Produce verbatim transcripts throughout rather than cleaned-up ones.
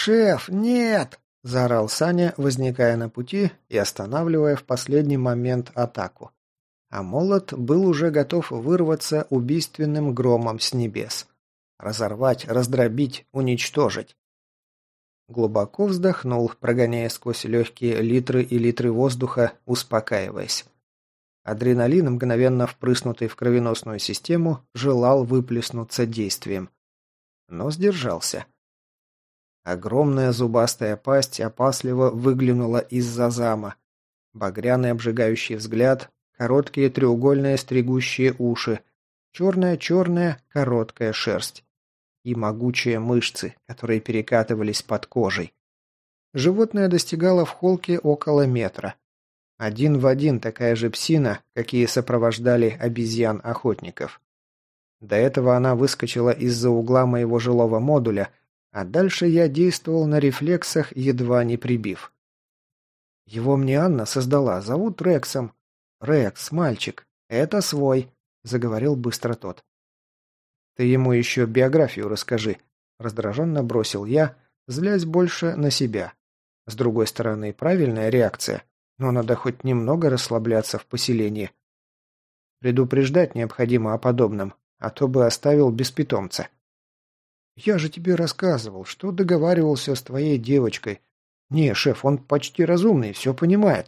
шеф, нет!» – заорал Саня, возникая на пути и останавливая в последний момент атаку. А молот был уже готов вырваться убийственным громом с небес. Разорвать, раздробить, уничтожить. Глубоко вздохнул, прогоняя сквозь легкие литры и литры воздуха, успокаиваясь. Адреналин, мгновенно впрыснутый в кровеносную систему, желал выплеснуться действием. Но сдержался. Огромная зубастая пасть опасливо выглянула из-за зама. Багряный обжигающий взгляд, короткие треугольные стригущие уши, черная-черная короткая шерсть и могучие мышцы, которые перекатывались под кожей. Животное достигало в холке около метра. Один в один такая же псина, какие сопровождали обезьян-охотников. До этого она выскочила из-за угла моего жилого модуля, а дальше я действовал на рефлексах, едва не прибив. Его мне Анна создала, зовут Рексом. «Рекс, мальчик, это свой», — заговорил быстро тот. «Ты ему еще биографию расскажи», — раздраженно бросил я, злясь больше на себя. С другой стороны, правильная реакция, но надо хоть немного расслабляться в поселении. Предупреждать необходимо о подобном, а то бы оставил без питомца. «Я же тебе рассказывал, что договаривался с твоей девочкой. Не, шеф, он почти разумный, все понимает».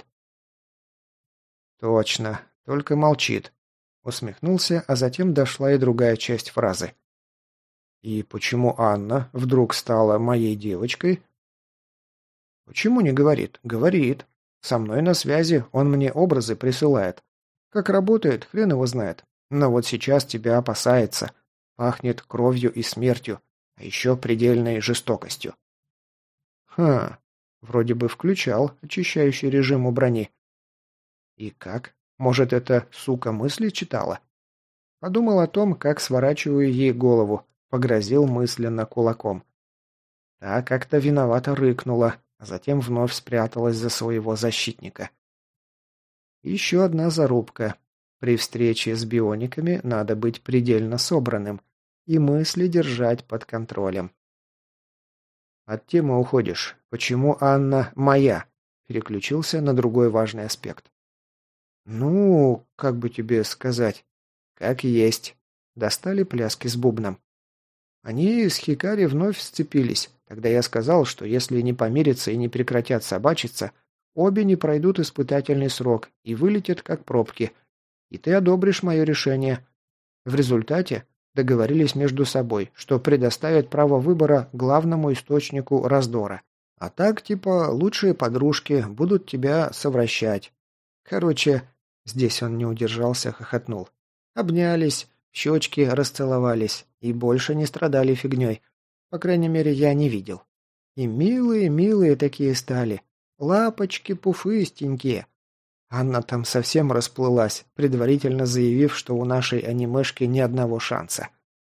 «Точно, только молчит», — усмехнулся, а затем дошла и другая часть фразы. «И почему Анна вдруг стала моей девочкой?» «Почему не говорит?» «Говорит. Со мной на связи, он мне образы присылает. Как работает, хрен его знает. Но вот сейчас тебя опасается. Пахнет кровью и смертью, а еще предельной жестокостью». «Ха, вроде бы включал очищающий режим у брони». «И как? Может, эта сука мысли читала?» Подумал о том, как сворачиваю ей голову, погрозил мысленно кулаком. Та как-то виновато рыкнула, а затем вновь спряталась за своего защитника. Еще одна зарубка. При встрече с биониками надо быть предельно собранным и мысли держать под контролем. «От темы уходишь. Почему Анна моя?» Переключился на другой важный аспект. «Ну, как бы тебе сказать, как есть». Достали пляски с бубном. Они с Хикари вновь сцепились. Тогда я сказал, что если не помирятся и не прекратят собачиться, обе не пройдут испытательный срок и вылетят как пробки. И ты одобришь мое решение. В результате договорились между собой, что предоставят право выбора главному источнику раздора. А так, типа, лучшие подружки будут тебя совращать. Короче, здесь он не удержался, хохотнул. Обнялись, щечки расцеловались и больше не страдали фигней. По крайней мере, я не видел. И милые-милые такие стали. Лапочки пуфыстенькие. Анна там совсем расплылась, предварительно заявив, что у нашей анимешки ни одного шанса.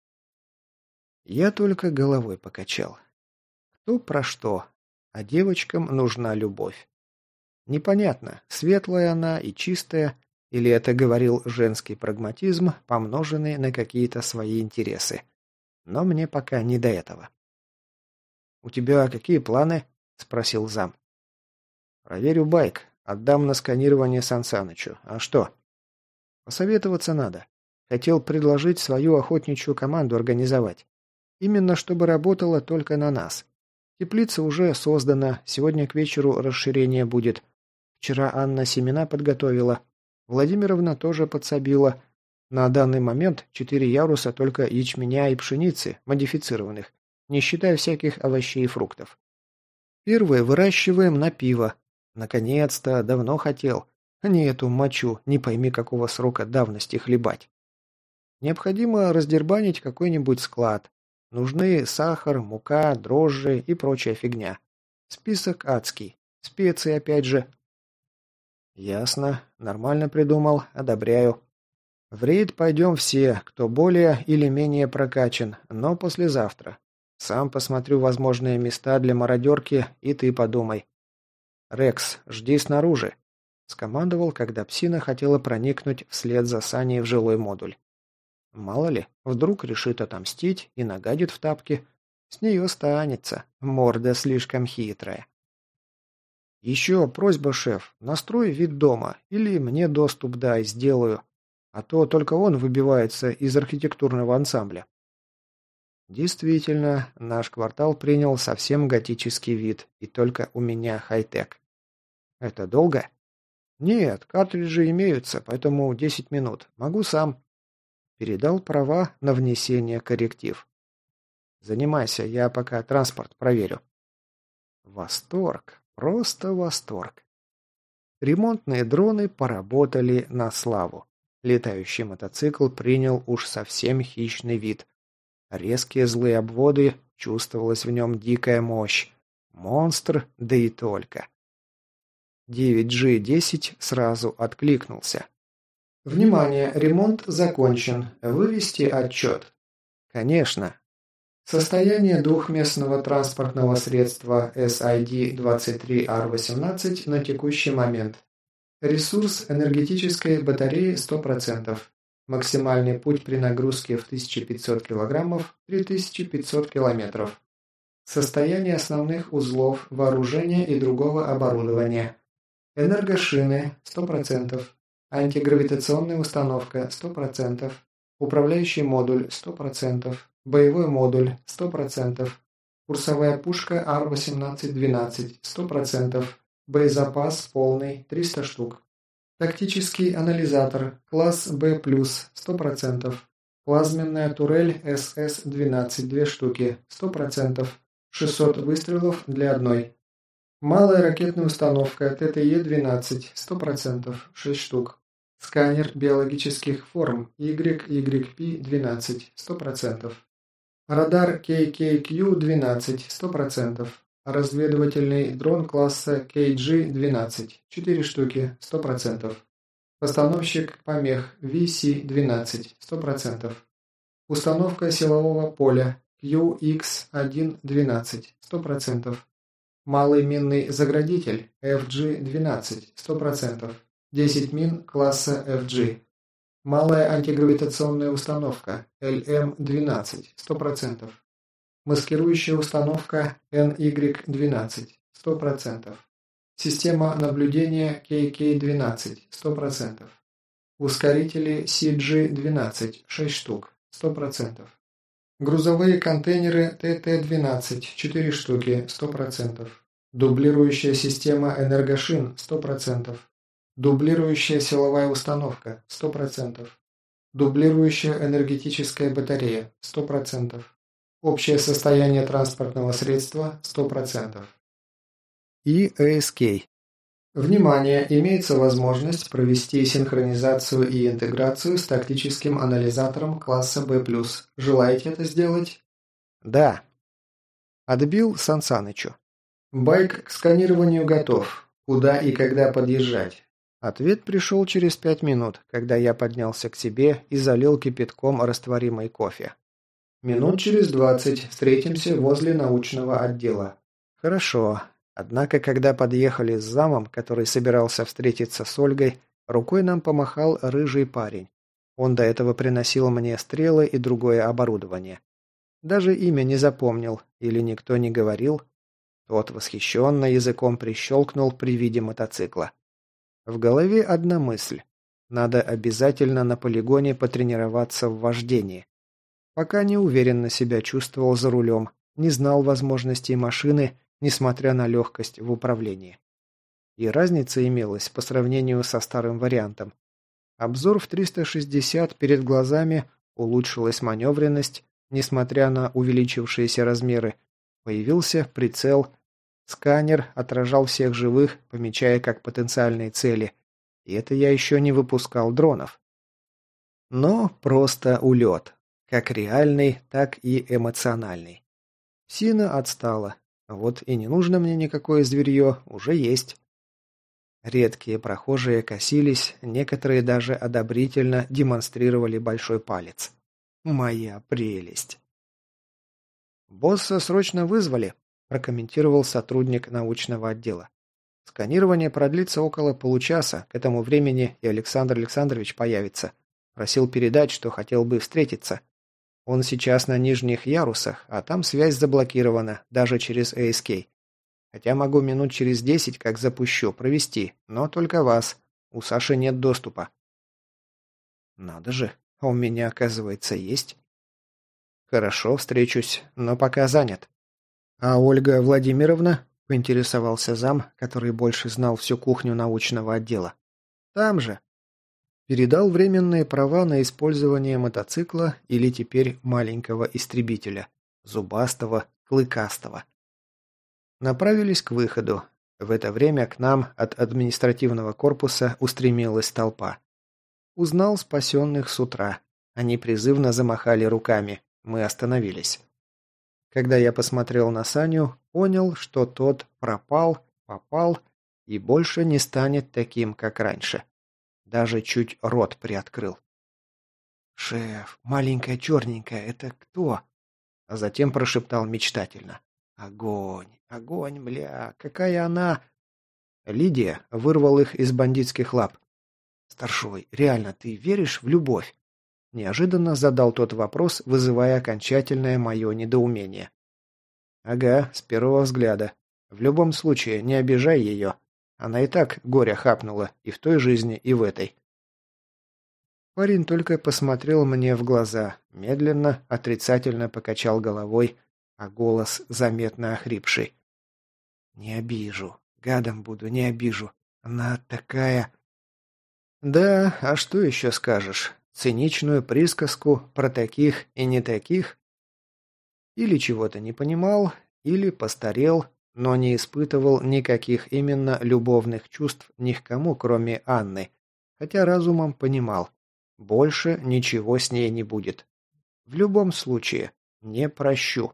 Я только головой покачал. Кто про что, а девочкам нужна любовь. Непонятно, светлая она и чистая, или это говорил женский прагматизм, помноженный на какие-то свои интересы. Но мне пока не до этого. «У тебя какие планы?» – спросил зам. «Проверю байк. Отдам на сканирование Сансанычу. А что?» «Посоветоваться надо. Хотел предложить свою охотничью команду организовать. Именно чтобы работала только на нас. Теплица уже создана, сегодня к вечеру расширение будет. Вчера Анна семена подготовила. Владимировна тоже подсобила. На данный момент четыре яруса только ячменя и пшеницы, модифицированных, не считая всяких овощей и фруктов. Первые выращиваем на пиво. Наконец-то, давно хотел. А не эту мочу, не пойми какого срока давности хлебать. Необходимо раздербанить какой-нибудь склад. Нужны сахар, мука, дрожжи и прочая фигня. Список адский. Специи опять же. Ясно. Нормально придумал. Одобряю. В рейд пойдем все, кто более или менее прокачан, но послезавтра. Сам посмотрю возможные места для мародерки, и ты подумай. «Рекс, жди снаружи», — скомандовал, когда псина хотела проникнуть вслед за Саней в жилой модуль. Мало ли, вдруг решит отомстить и нагадит в тапки. С нее станется. Морда слишком хитрая. Еще просьба, шеф. Настрой вид дома. Или мне доступ дай, сделаю. А то только он выбивается из архитектурного ансамбля. Действительно, наш квартал принял совсем готический вид, и только у меня хай-тек. Это долго? Нет, картриджи имеются, поэтому десять минут. Могу сам. Передал права на внесение корректив. Занимайся, я пока транспорт проверю. Восторг. Просто восторг. Ремонтные дроны поработали на славу. Летающий мотоцикл принял уж совсем хищный вид. Резкие злые обводы, чувствовалась в нем дикая мощь. Монстр, да и только. девять джи десять сразу откликнулся. Внимание, ремонт закончен. Вывести отчет. Конечно. Состояние двухместного транспортного средства эс ай ди двадцать три ар восемнадцать на текущий момент. Ресурс энергетической батареи сто процентов. Максимальный путь при нагрузке в тысяча пятьсот килограммов – три тысячи пятьсот километров. Состояние основных узлов, вооружения и другого оборудования. Энергошины – сто процентов. Антигравитационная установка – сто процентов. Управляющий модуль – сто процентов. Боевой модуль – сто процентов. Курсовая пушка ар восемнадцать двенадцать – сто процентов. Боезапас полный – триста штук. Тактический анализатор, класс Б плюс, сто процентов. Плазменная турель эс эс двенадцать, две штуки, сто процентов. шестьсот выстрелов для одной. Малая ракетная установка тэ тэ е двенадцать, сто процентов, шесть штук. Сканер биологических форм Y Y P двенадцать, сто процентов. Радар кей кей кью двенадцать, сто процентов. Разведывательный дрон класса кей джи двенадцать, четыре штуки, сто процентов. Постановщик помех ви си двенадцать, сто процентов. Установка силового поля кью икс один двенадцать, сто процентов. Малый минный заградитель эф джи двенадцать, сто процентов. десять мин класса эф джи. Малая антигравитационная установка эл эм двенадцать, сто процентов. Маскирующая установка эн игрек двенадцать, сто процентов. Система наблюдения кей кей двенадцать, сто процентов. Ускорители си джи двенадцать, шесть штук, сто процентов. Грузовые контейнеры тэ тэ двенадцать, четыре штуки, сто процентов. Дублирующая система энергошин, сто процентов. Дублирующая силовая установка, сто процентов. Дублирующая энергетическая батарея, сто процентов. Общее состояние транспортного средства – сто процентов. И эй эс кей. Внимание! Имеется возможность провести синхронизацию и интеграцию с тактическим анализатором класса Б плюс. Желаете это сделать? Да. Отбил Сан Санычу. Байк к сканированию готов. Куда и когда подъезжать? Ответ пришел через пять минут, когда я поднялся к себе и залил кипятком растворимый кофе. Минут через двадцать встретимся возле научного отдела. Хорошо. Однако, когда подъехали с замом, который собирался встретиться с Ольгой, рукой нам помахал рыжий парень. Он до этого приносил мне стрелы и другое оборудование. Даже имя не запомнил, или никто не говорил. Тот восхищенно языком прищелкнул при виде мотоцикла. В голове одна мысль. Надо обязательно на полигоне потренироваться в вождении. Пока неуверенно себя чувствовал за рулем, не знал возможностей машины, несмотря на легкость в управлении. И разница имелась по сравнению со старым вариантом. Обзор в триста шестьдесят перед глазами, улучшилась маневренность, несмотря на увеличившиеся размеры, появился прицел, сканер отражал всех живых, помечая как потенциальные цели, и это я еще не выпускал дронов. Но просто улет. Как реальный, так и эмоциональный. Сина отстала. Вот и не нужно мне никакое зверье, уже есть. Редкие прохожие косились, некоторые даже одобрительно демонстрировали большой палец. Моя прелесть. «Босса срочно вызвали», – прокомментировал сотрудник научного отдела. «Сканирование продлится около получаса, к этому времени и Александр Александрович появится. Просил передать, что хотел бы встретиться». Он сейчас на нижних ярусах, а там связь заблокирована, даже через эй эс кей. Хотя могу минут через десять, как запущу, провести, но только вас. У Саши нет доступа». «Надо же, а у меня, оказывается, есть». «Хорошо, встречусь, но пока занят». «А Ольга Владимировна?» – поинтересовался зам, который больше знал всю кухню научного отдела. «Там же». Передал временные права на использование мотоцикла или теперь маленького истребителя, зубастого, клыкастого. Направились к выходу. В это время к нам от административного корпуса устремилась толпа. Узнал спасенных с утра. Они призывно замахали руками. Мы остановились. Когда я посмотрел на Саню, понял, что тот пропал, попал и больше не станет таким, как раньше. Даже чуть рот приоткрыл. «Шеф, маленькая черненькая, это кто?» А затем прошептал мечтательно. «Огонь, огонь, бля, какая она...» Лидия вырвал их из бандитских лап. «Старшой, реально, ты веришь в любовь?» Неожиданно задал тот вопрос, вызывая окончательное мое недоумение. «Ага, с первого взгляда. В любом случае, не обижай ее. Она и так горя хапнула и в той жизни, и в этой». Парень только посмотрел мне в глаза, медленно, отрицательно покачал головой, а голос заметно охрипший. «Не обижу. Гадом буду, не обижу. Она такая...» «Да, а что еще скажешь? Циничную присказку про таких и не таких?» Или чего-то не понимал, или постарел, но не испытывал никаких именно любовных чувств ни к кому, кроме Анны, хотя разумом понимал, больше ничего с ней не будет. В любом случае, не прощу.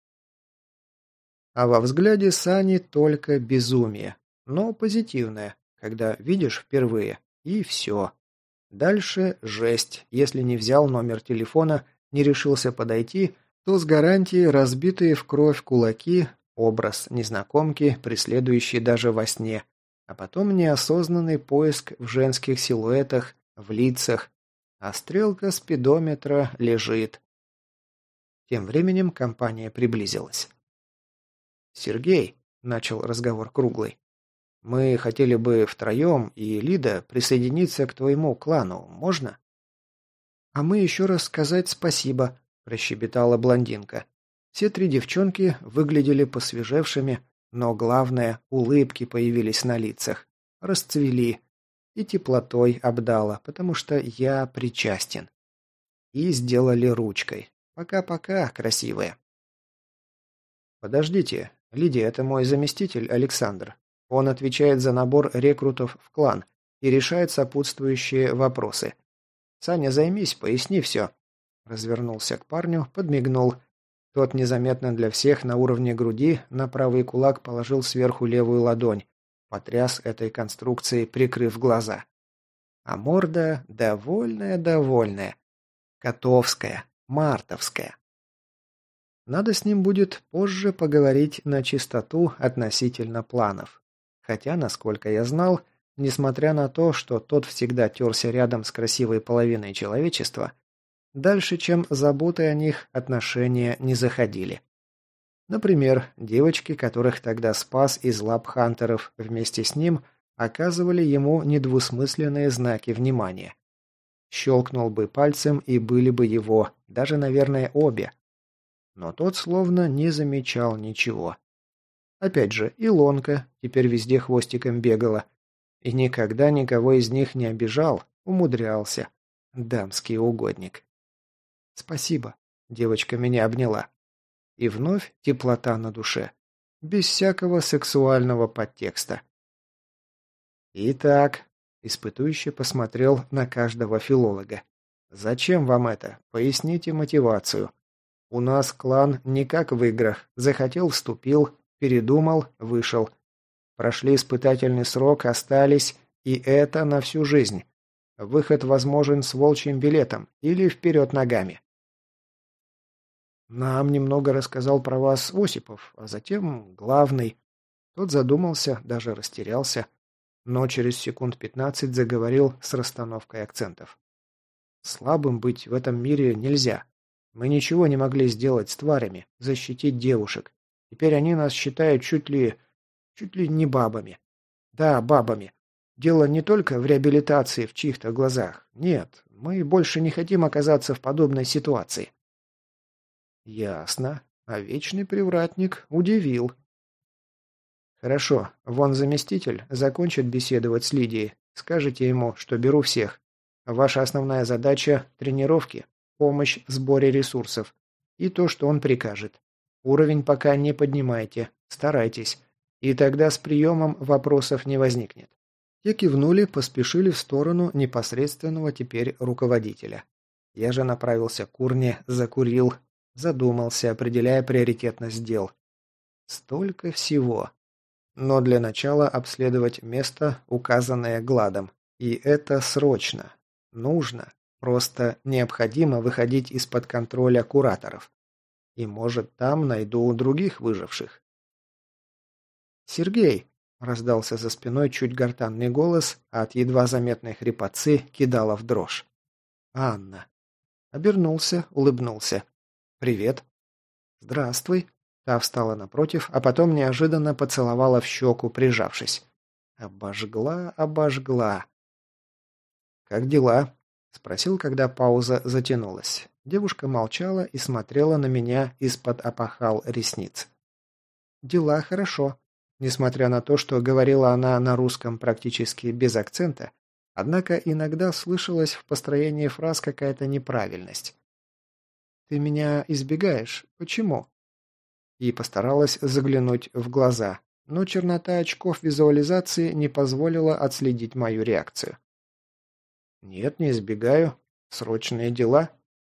А во взгляде Сани только безумие, но позитивное, когда видишь впервые, и все. Дальше жесть, если не взял номер телефона, не решился подойти, то с гарантией разбитые в кровь кулаки, образ незнакомки, преследующий даже во сне, а потом неосознанный поиск в женских силуэтах, в лицах, а стрелка спидометра лежит. Тем временем компания приблизилась. «Сергей», — начал разговор Круглый, — «мы хотели бы втроем и Лида присоединиться к твоему клану, можно?» «А мы еще раз сказать спасибо», — прощебетала блондинка. Все три девчонки выглядели посвежевшими, но главное, улыбки появились на лицах, расцвели и теплотой обдало, потому что я причастен. И сделали ручкой. Пока-пока, красивые. «Подождите, Лидия, это мой заместитель Александр. Он отвечает за набор рекрутов в клан и решает сопутствующие вопросы. Саня, займись, поясни все». Развернулся к парню, подмигнул. Тот незаметно для всех на уровне груди на правый кулак положил сверху левую ладонь, потряс этой конструкцией, прикрыв глаза. А морда довольная-довольная. Котовская, мартовская. Надо с ним будет позже поговорить на чистоту относительно планов. Хотя, насколько я знал, несмотря на то, что тот всегда терся рядом с красивой половиной человечества, дальше, чем заботы о них, отношения не заходили. Например, девочки, которых тогда спас из лап хантеров вместе с ним, оказывали ему недвусмысленные знаки внимания. Щелкнул бы пальцем, и были бы его, даже, наверное, обе. Но тот словно не замечал ничего. Опять же, Илонка теперь везде хвостиком бегала. И никогда никого из них не обижал, умудрялся. Дамский угодник. «Спасибо», — девочка меня обняла. И вновь теплота на душе. Без всякого сексуального подтекста. «Итак», — испытующе посмотрел на каждого филолога. «Зачем вам это? Поясните мотивацию. У нас клан не как в играх. Захотел — вступил, передумал — вышел. Прошли испытательный срок, остались, и это на всю жизнь. Выход возможен с волчьим билетом или вперед ногами». «Нам немного рассказал про вас Осипов, а затем главный». Тот задумался, даже растерялся, но через секунд пятнадцать заговорил с расстановкой акцентов. «Слабым быть в этом мире нельзя. Мы ничего не могли сделать с тварями, защитить девушек. Теперь они нас считают чуть ли... чуть ли не бабами. Да, бабами. Дело не только в реабилитации в чьих-то глазах. Нет, мы больше не хотим оказаться в подобной ситуации. Ясно. А вечный привратник удивил. Хорошо, вон заместитель закончит беседовать с Лидией. Скажите ему, что беру всех. Ваша основная задача – тренировки, помощь в сборе ресурсов и то, что он прикажет. Уровень пока не поднимайте, старайтесь. И тогда с приемом вопросов не возникнет. Те кивнули, поспешили в сторону непосредственного теперь руководителя. Я же направился к урне, закурил, задумался, определяя приоритетность дел. Столько всего. Но для начала обследовать место, указанное Гладом. И это срочно. Нужно. Просто необходимо выходить из-под контроля кураторов. И, может, там найду других выживших. «Сергей!» – раздался за спиной чуть гортанный голос, а от едва заметной хрипотцы кидала в дрожь. «Анна!» Обернулся, улыбнулся. «Привет!» «Здравствуй!» Та встала напротив, а потом неожиданно поцеловала в щеку, прижавшись. Обожгла, обожгла. «Как дела?» – спросил, когда пауза затянулась. Девушка молчала и смотрела на меня из-под опахал ресниц. «Дела хорошо», несмотря на то, что говорила она на русском практически без акцента, однако иногда слышалась в построении фраз какая-то неправильность. «Ты меня избегаешь? Почему?» И постаралась заглянуть в глаза, но чернота очков визуализации не позволила отследить мою реакцию. «Нет, не избегаю. Срочные дела».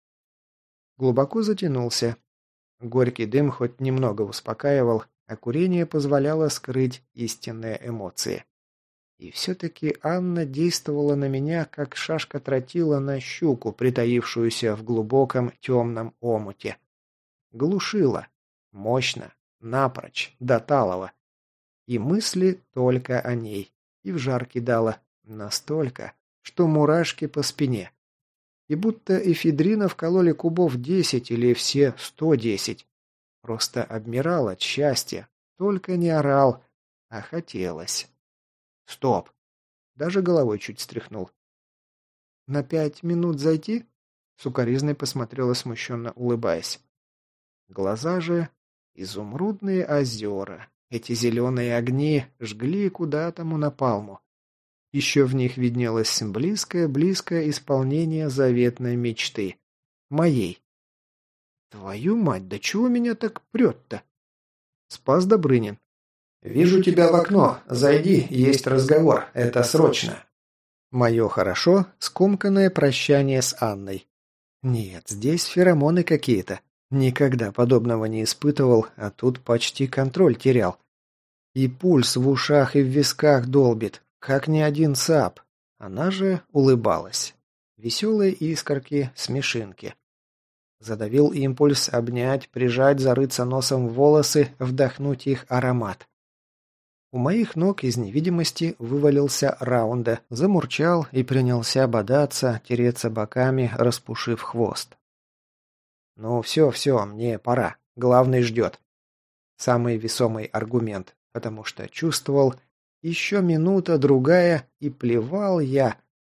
Глубоко затянулся. Горький дым хоть немного успокаивал, а курение позволяло скрыть истинные эмоции. И все-таки Анна действовала на меня, как шашка тротила на щуку, притаившуюся в глубоком темном омуте. Глушила. Мощно. Напрочь. До талого. И мысли только о ней. И в жар кидала. Настолько, что мурашки по спине. И будто эфедрина вкололи кубов десять или все сто десять. Просто обмирал от счастья. Только не орал, а хотелось. Стоп. Даже головой чуть встряхнул. «На пять минут зайти?» Сукаризной посмотрела, смущенно улыбаясь. Глаза же изумрудные озера. Эти зеленые огни жгли куда тому напалму. Еще в них виднелось близкое-близкое исполнение заветной мечты. Моей. Твою мать, да чего меня так прет-то? Спас Добрынин. «Вижу тебя в окно. Зайди, есть разговор. Это срочно». Мое хорошо скомканное прощание с Анной. Нет, здесь феромоны какие-то. Никогда подобного не испытывал, а тут почти контроль терял. И пульс в ушах и в висках долбит, как ни один сап. Она же улыбалась. Веселые искорки, смешинки. Задавил импульс обнять, прижать, зарыться носом в волосы, вдохнуть их аромат. У моих ног из невидимости вывалился Раунда, замурчал и принялся бодаться, тереться боками, распушив хвост. «Ну все, все, мне пора. Главный ждет». Самый весомый аргумент, потому что чувствовал, еще минута, другая, и плевал я.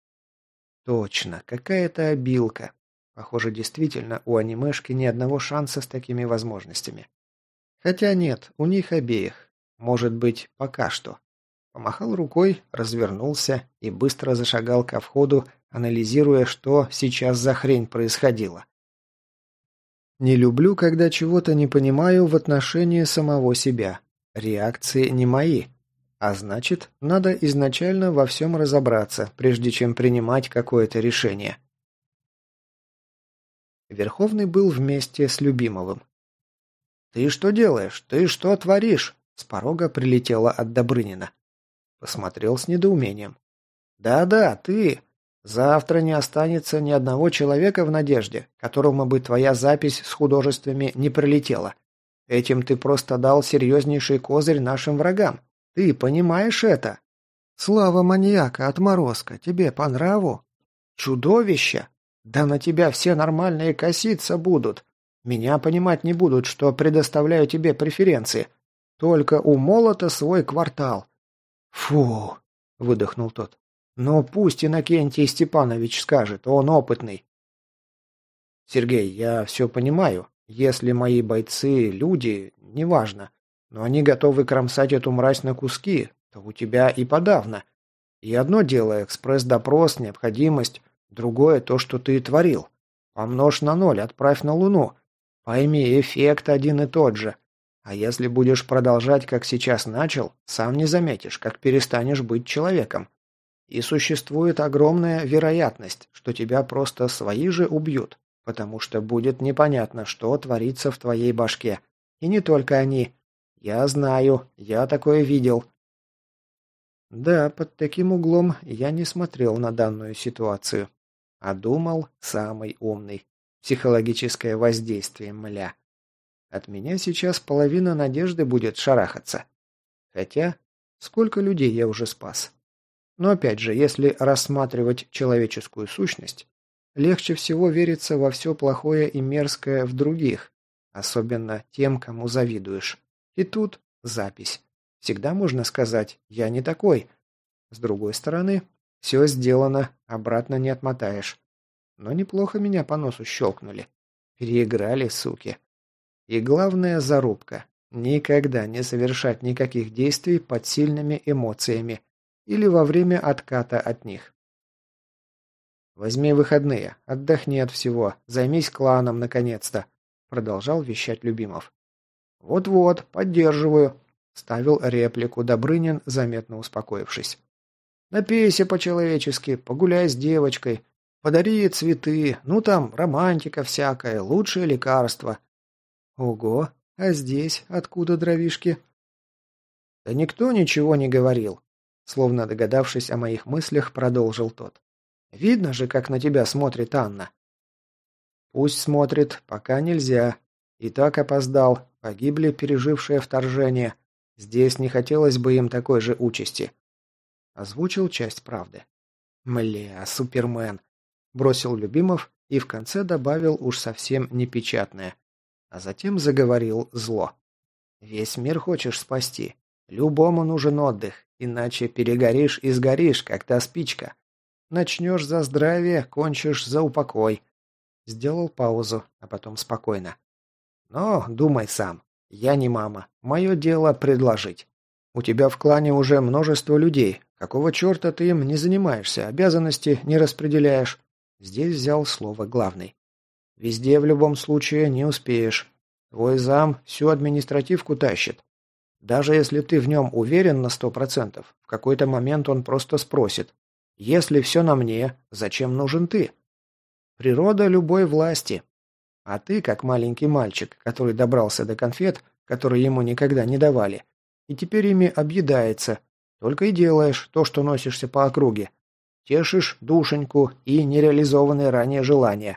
Точно, какая-то обилка. Похоже, действительно, у анимешки ни одного шанса с такими возможностями. Хотя нет, у них обеих. Может быть, пока что. Помахал рукой, развернулся и быстро зашагал ко входу, анализируя, что сейчас за хрень происходила. Не люблю, когда чего-то не понимаю в отношении самого себя. Реакции не мои. А значит, надо изначально во всем разобраться, прежде чем принимать какое-то решение. Верховный был вместе с Любимовым. «Ты что делаешь? Ты что творишь?» С порога прилетело от Добрынина. Посмотрел с недоумением. «Да-да, ты. Завтра не останется ни одного человека в Надежде, которому бы твоя запись с художествами не прилетела. Этим ты просто дал серьезнейший козырь нашим врагам. Ты понимаешь это? Слава маньяка, отморозка, тебе по нраву? Чудовище!» Да на тебя все нормальные коситься будут. Меня понимать не будут, что предоставляю тебе преференции. Только у молота свой квартал. Фу, выдохнул тот. Но пусть Иннокентий Степанович скажет, он опытный. Сергей, я все понимаю. Если мои бойцы – люди, неважно, но они готовы кромсать эту мразь на куски, то у тебя и подавно. И одно дело – экспресс-допрос, необходимость, другое – то, что ты творил. Помножь на ноль, отправь на Луну. Пойми, эффект один и тот же. А если будешь продолжать, как сейчас начал, сам не заметишь, как перестанешь быть человеком. И существует огромная вероятность, что тебя просто свои же убьют, потому что будет непонятно, что творится в твоей башке. И не только они. Я знаю, я такое видел. Да, под таким углом я не смотрел на данную ситуацию. А думал самый умный. Психологическое воздействие, мля. От меня сейчас половина надежды будет шарахаться. Хотя, сколько людей я уже спас. Но опять же, если рассматривать человеческую сущность, легче всего верится во все плохое и мерзкое в других, особенно тем, кому завидуешь. И тут запись. Всегда можно сказать «я не такой». С другой стороны, все сделано, обратно не отмотаешь. Но неплохо меня по носу щелкнули. Переиграли, суки. И главная зарубка. Никогда не совершать никаких действий под сильными эмоциями или во время отката от них. «Возьми выходные, отдохни от всего, займись кланом, наконец-то», продолжал вещать Любимов. «Вот-вот, поддерживаю», ставил реплику Добрынин, заметно успокоившись. «Напейся по-человечески, погуляй с девочкой, подари ей цветы, ну там, романтика всякая, лучшее лекарство». «Ого, а здесь откуда дровишки?» «Да никто ничего не говорил», словно догадавшись о моих мыслях, продолжил тот. «Видно же, как на тебя смотрит Анна». «Пусть смотрит, пока нельзя. И так опоздал, погибли пережившие вторжение. Здесь не хотелось бы им такой же участи». Озвучил часть правды. «Мля, Супермен», бросил Любимов и в конце добавил уж совсем непечатное. А затем заговорил зло. «Весь мир хочешь спасти. Любому нужен отдых, иначе перегоришь и сгоришь, как та спичка. Начнешь за здравие, кончишь за упокой». Сделал паузу, а потом спокойно. «Но думай сам. Я не мама. Мое дело предложить. У тебя в клане уже множество людей. Какого черта ты им не занимаешься, обязанности не распределяешь?» Здесь взял слово главный. «Везде в любом случае не успеешь. Твой зам всю административку тащит. Даже если ты в нем уверен на сто процентов, в какой-то момент он просто спросит: «Если все на мне, зачем нужен ты?» Природа любой власти. А ты, как маленький мальчик, который добрался до конфет, которые ему никогда не давали, и теперь ими объедается, только и делаешь то, что носишься по округе. Тешишь душеньку и нереализованные ранее желания.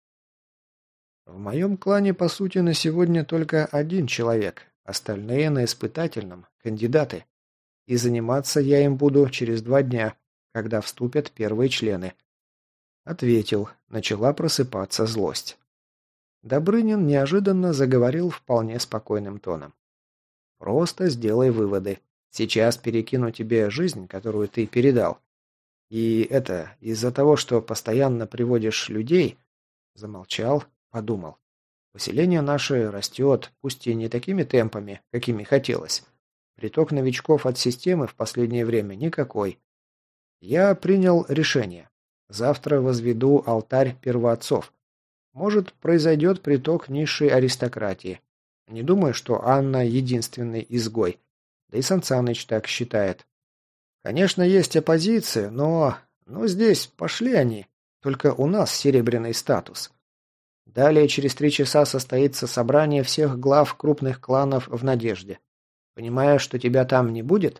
В моем клане, по сути, на сегодня только один человек, остальные на испытательном, кандидаты. И заниматься я им буду через два дня, когда вступят первые члены. Ответил, начала просыпаться злость. Добрынин неожиданно заговорил вполне спокойным тоном. «Просто сделай выводы. Сейчас перекину тебе жизнь, которую ты передал. И это из-за того, что постоянно приводишь людей...» Замолчал, подумал. «Поселение наше растет, пусть и не такими темпами, какими хотелось. Приток новичков от системы в последнее время никакой. Я принял решение. Завтра возведу алтарь первоотцов. Может, произойдет приток низшей аристократии. Не думаю, что Анна единственный изгой. Да и Сан Саныч так считает. Конечно, есть оппозиция, но... Но здесь пошли они. Только у нас серебряный статус. Далее через три часа состоится собрание всех глав крупных кланов в Надежде. Понимая, что тебя там не будет?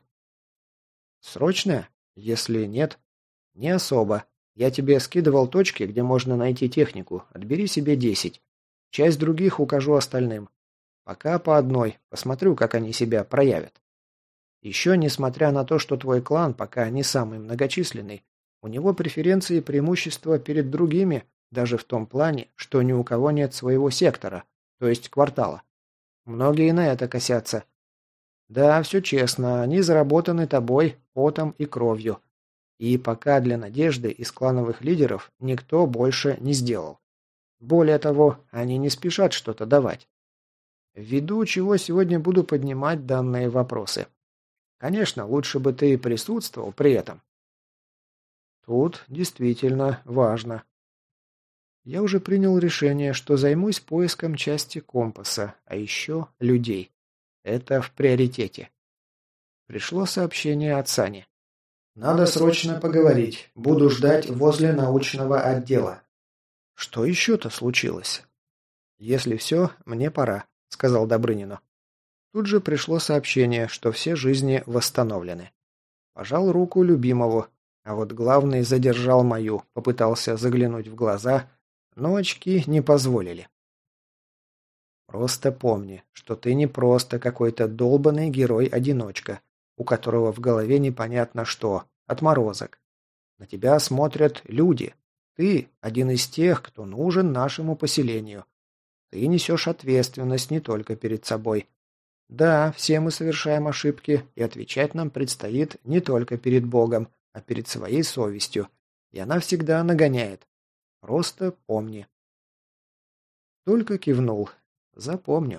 Срочно? Если нет, не особо. Я тебе скидывал точки, где можно найти технику. Отбери себе десять. Часть других укажу остальным. Пока по одной. Посмотрю, как они себя проявят. Еще, несмотря на то, что твой клан пока не самый многочисленный, у него преференции и преимущества перед другими, Даже в том плане, что ни у кого нет своего сектора, то есть квартала. Многие на это косятся. Да, все честно, они заработаны тобой потом и кровью. И пока для Надежды из клановых лидеров никто больше не сделал. Более того, они не спешат что-то давать. Ввиду чего сегодня буду поднимать данные вопросы. Конечно, лучше бы ты присутствовал при этом. Тут действительно важно. Я уже принял решение, что займусь поиском части компаса, а еще людей. Это в приоритете. Пришло сообщение от Сани. «Надо срочно поговорить. Буду ждать возле научного отдела». Что еще-то случилось? Если все, мне пора, сказал Добрынину. Тут же пришло сообщение, что все жизни восстановлены. Пожал руку любимого, а вот главный задержал мою, попытался заглянуть в глаза, но очки не позволили. Просто помни, что ты не просто какой-то долбанный герой-одиночка, у которого в голове непонятно что, отморозок. На тебя смотрят люди. Ты один из тех, кто нужен нашему поселению. Ты несешь ответственность не только перед собой. Да, все мы совершаем ошибки, и отвечать нам предстоит не только перед Богом, а перед своей совестью. И она всегда нагоняет. Просто помни. Только кивнул. Запомню.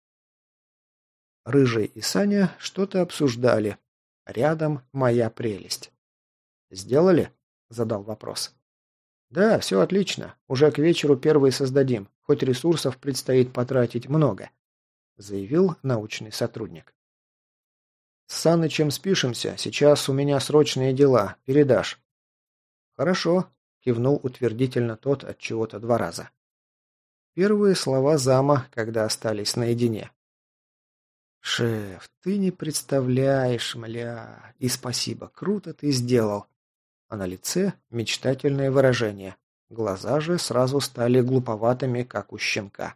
Рыжий и Саня что-то обсуждали. Рядом моя прелесть. «Сделали?» – задал вопрос. «Да, все отлично. Уже к вечеру первый создадим, хоть ресурсов предстоит потратить много», – заявил научный сотрудник. «С Санычем спишемся, сейчас у меня срочные дела, передашь». «Хорошо», – кивнул утвердительно тот от чего-то два раза. Первые слова зама, когда остались наедине. «Шеф, ты не представляешь, мля, и спасибо, круто ты сделал». А на лице мечтательное выражение. Глаза же сразу стали глуповатыми, как у щенка.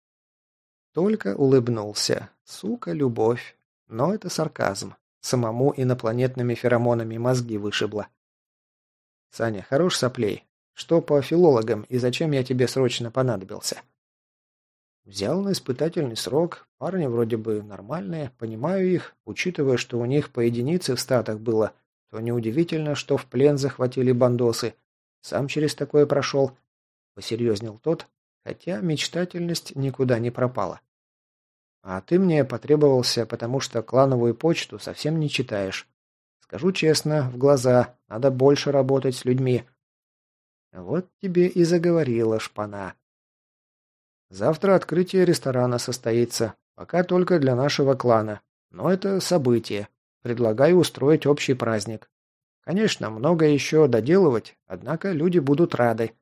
Только улыбнулся. Сука, любовь. Но это сарказм. Самому инопланетными феромонами мозги вышибло. «Саня, хорош соплей. Что по филологам и зачем я тебе срочно понадобился?» Взял на испытательный срок. Парни вроде бы нормальные, понимаю их, учитывая, что у них по единице в статах было, то неудивительно, что в плен захватили бандосы. Сам через такое прошел. Посерьезнел тот, хотя мечтательность никуда не пропала. А ты мне потребовался, потому что клановую почту совсем не читаешь. Скажу честно, в глаза, надо больше работать с людьми. Вот тебе и заговорила шпана. Завтра открытие ресторана состоится, пока только для нашего клана. Но это событие. Предлагаю устроить общий праздник. Конечно, много еще доделывать, однако люди будут рады.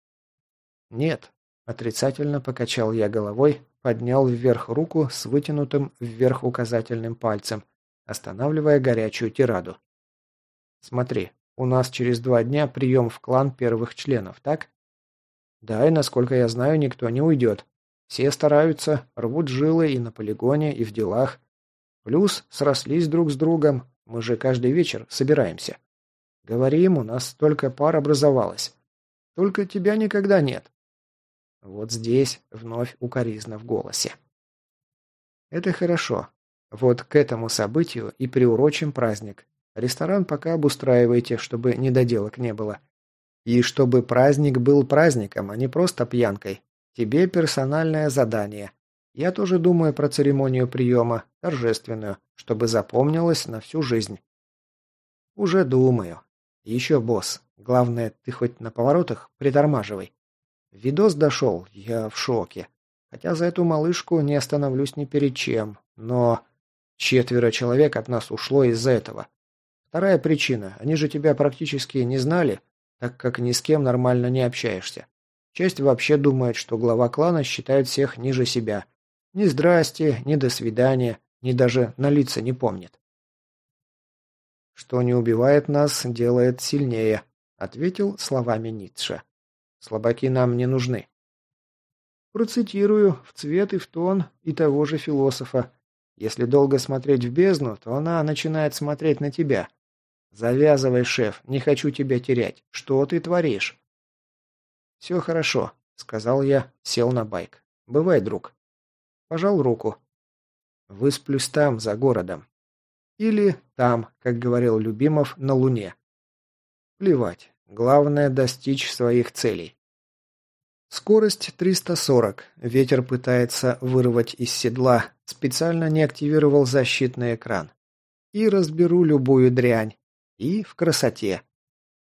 Нет, отрицательно покачал я головой, поднял вверх руку с вытянутым вверх указательным пальцем, останавливая горячую тираду. Смотри, у нас через два дня прием в клан первых членов, так? Да, и насколько я знаю, никто не уйдет. Все стараются, рвут жилы и на полигоне, и в делах. Плюс срослись друг с другом, мы же каждый вечер собираемся. Говорим, у нас только пар образовалась. Только тебя никогда нет. Вот здесь вновь укоризна в голосе. Это хорошо. Вот к этому событию и приурочим праздник. Ресторан пока обустраивайте, чтобы недоделок не было. И чтобы праздник был праздником, а не просто пьянкой. Тебе персональное задание. Я тоже думаю про церемонию приема, торжественную, чтобы запомнилось на всю жизнь. Уже думаю. Еще, босс, главное, ты хоть на поворотах притормаживай. Видос дошел, я в шоке. Хотя за эту малышку не остановлюсь ни перед чем. Но четверо человек от нас ушло из-за этого. Вторая причина, они же тебя практически не знали, так как ни с кем нормально не общаешься. Часть вообще думает, что глава клана считает всех ниже себя. Ни здрасте, ни до свидания, ни даже на лица не помнит. «Что не убивает нас, делает сильнее», — ответил словами Ницше. «Слабаки нам не нужны». Процитирую в цвет и в тон и того же философа. «Если долго смотреть в бездну, то она начинает смотреть на тебя. Завязывай, шеф, не хочу тебя терять. Что ты творишь?» «Все хорошо», — сказал я, сел на байк. «Бывай, друг». Пожал руку. «Высплюсь там, за городом. Или там, как говорил Любимов, на Луне. Плевать. Главное достичь своих целей». Скорость триста сорок. Ветер пытается вырвать из седла. Специально не активировал защитный экран. И разберу любую дрянь. И в красоте.